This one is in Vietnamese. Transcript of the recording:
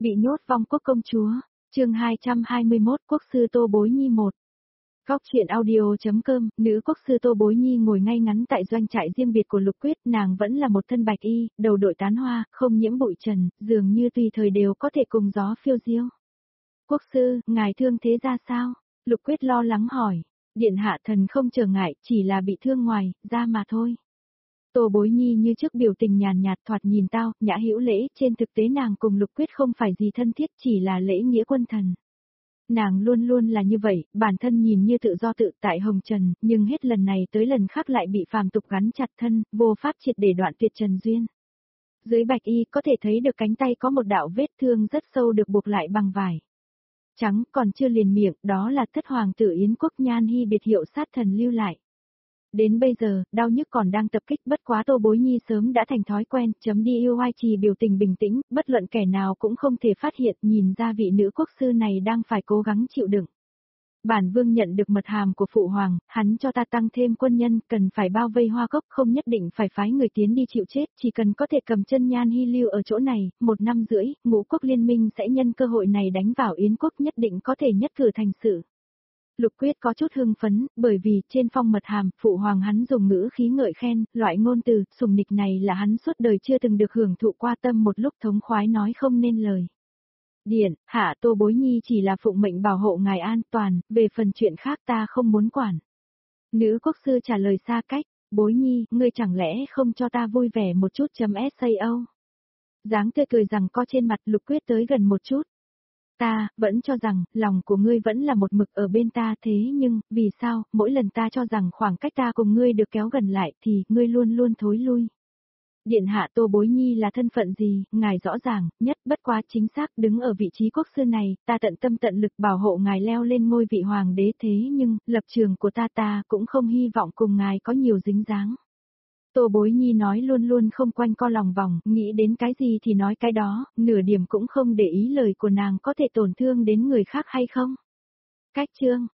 Bị nhốt vong quốc công chúa, chương 221 quốc sư Tô Bối Nhi 1. Góc truyện audio.com, nữ quốc sư Tô Bối Nhi ngồi ngay ngắn tại doanh trại riêng biệt của Lục Quyết, nàng vẫn là một thân bạch y, đầu đội tán hoa, không nhiễm bụi trần, dường như tùy thời đều có thể cùng gió phiêu diêu. Quốc sư, ngài thương thế ra sao? Lục Quyết lo lắng hỏi. Điện hạ thần không trở ngại, chỉ là bị thương ngoài, da mà thôi. Tô Bối Nhi như trước biểu tình nhàn nhạt thoạt nhìn tao, nhã hữu lễ, trên thực tế nàng cùng Lục Quyết không phải gì thân thiết, chỉ là lễ nghĩa quân thần. Nàng luôn luôn là như vậy, bản thân nhìn như tự do tự tại hồng trần, nhưng hết lần này tới lần khác lại bị phàm tục gắn chặt thân, vô pháp triệt để đoạn tuyệt trần duyên. Dưới bạch y có thể thấy được cánh tay có một đạo vết thương rất sâu được buộc lại bằng vải trắng, còn chưa liền miệng, đó là thất hoàng tử Yến Quốc Nhan Hy biệt hiệu sát thần lưu lại. Đến bây giờ, đau nhức còn đang tập kích, bất quá Tô Bối Nhi sớm đã thành thói quen, đi yêu oai trì biểu tình bình tĩnh, bất luận kẻ nào cũng không thể phát hiện, nhìn ra vị nữ quốc sư này đang phải cố gắng chịu đựng. Bản vương nhận được mật hàm của phụ hoàng, hắn cho ta tăng thêm quân nhân, cần phải bao vây Hoa Cốc, không nhất định phải phái người tiến đi chịu chết, chỉ cần có thể cầm chân Nhan Hy lưu ở chỗ này, 1 năm rưỡi, Ngũ Quốc liên minh sẽ nhân cơ hội này đánh vào Yến Quốc, nhất định có thể nhất cử thành sự. Lục Quyết có chút hưng phấn, bởi vì trên phong mật hàm, phụ hoàng hắn dùng ngữ khí ngợi khen, loại ngôn từ, sùng nịch này là hắn suốt đời chưa từng được hưởng thụ qua, tâm một lúc thống khoái nói không nên lời. Điện, hạ Tô Bối Nhi chỉ là phụng mệnh bảo hộ ngài an toàn, về phần chuyện khác ta không muốn quản. Nữ quốc sư trả lời xa cách, Bối Nhi, ngươi chẳng lẽ không cho ta vui vẻ một chút sao? Dáng tươi cười rằng co trên mặt Lục Quyết tới gần một chút. Ta, vẫn cho rằng, lòng của ngươi vẫn là một mực ở bên ta, thế nhưng, vì sao, mỗi lần ta cho rằng khoảng cách ta cùng ngươi được kéo gần lại thì, ngươi luôn luôn thối lui. Điện hạ Tô Bối Nhi là thân phận gì, ngài rõ ràng, nhất bất quá chính xác đứng ở vị trí quốc sư này, ta tận tâm tận lực bảo hộ ngài leo lên ngôi vị hoàng đế, thế nhưng, lập trường của ta cũng không hy vọng cùng ngài có nhiều dính dáng. Tô Bối Nhi nói luôn luôn không quanh co lòng vòng, nghĩ đến cái gì thì nói cái đó, nửa điểm cũng không để ý lời của nàng có thể tổn thương đến người khác hay không. Cách chương,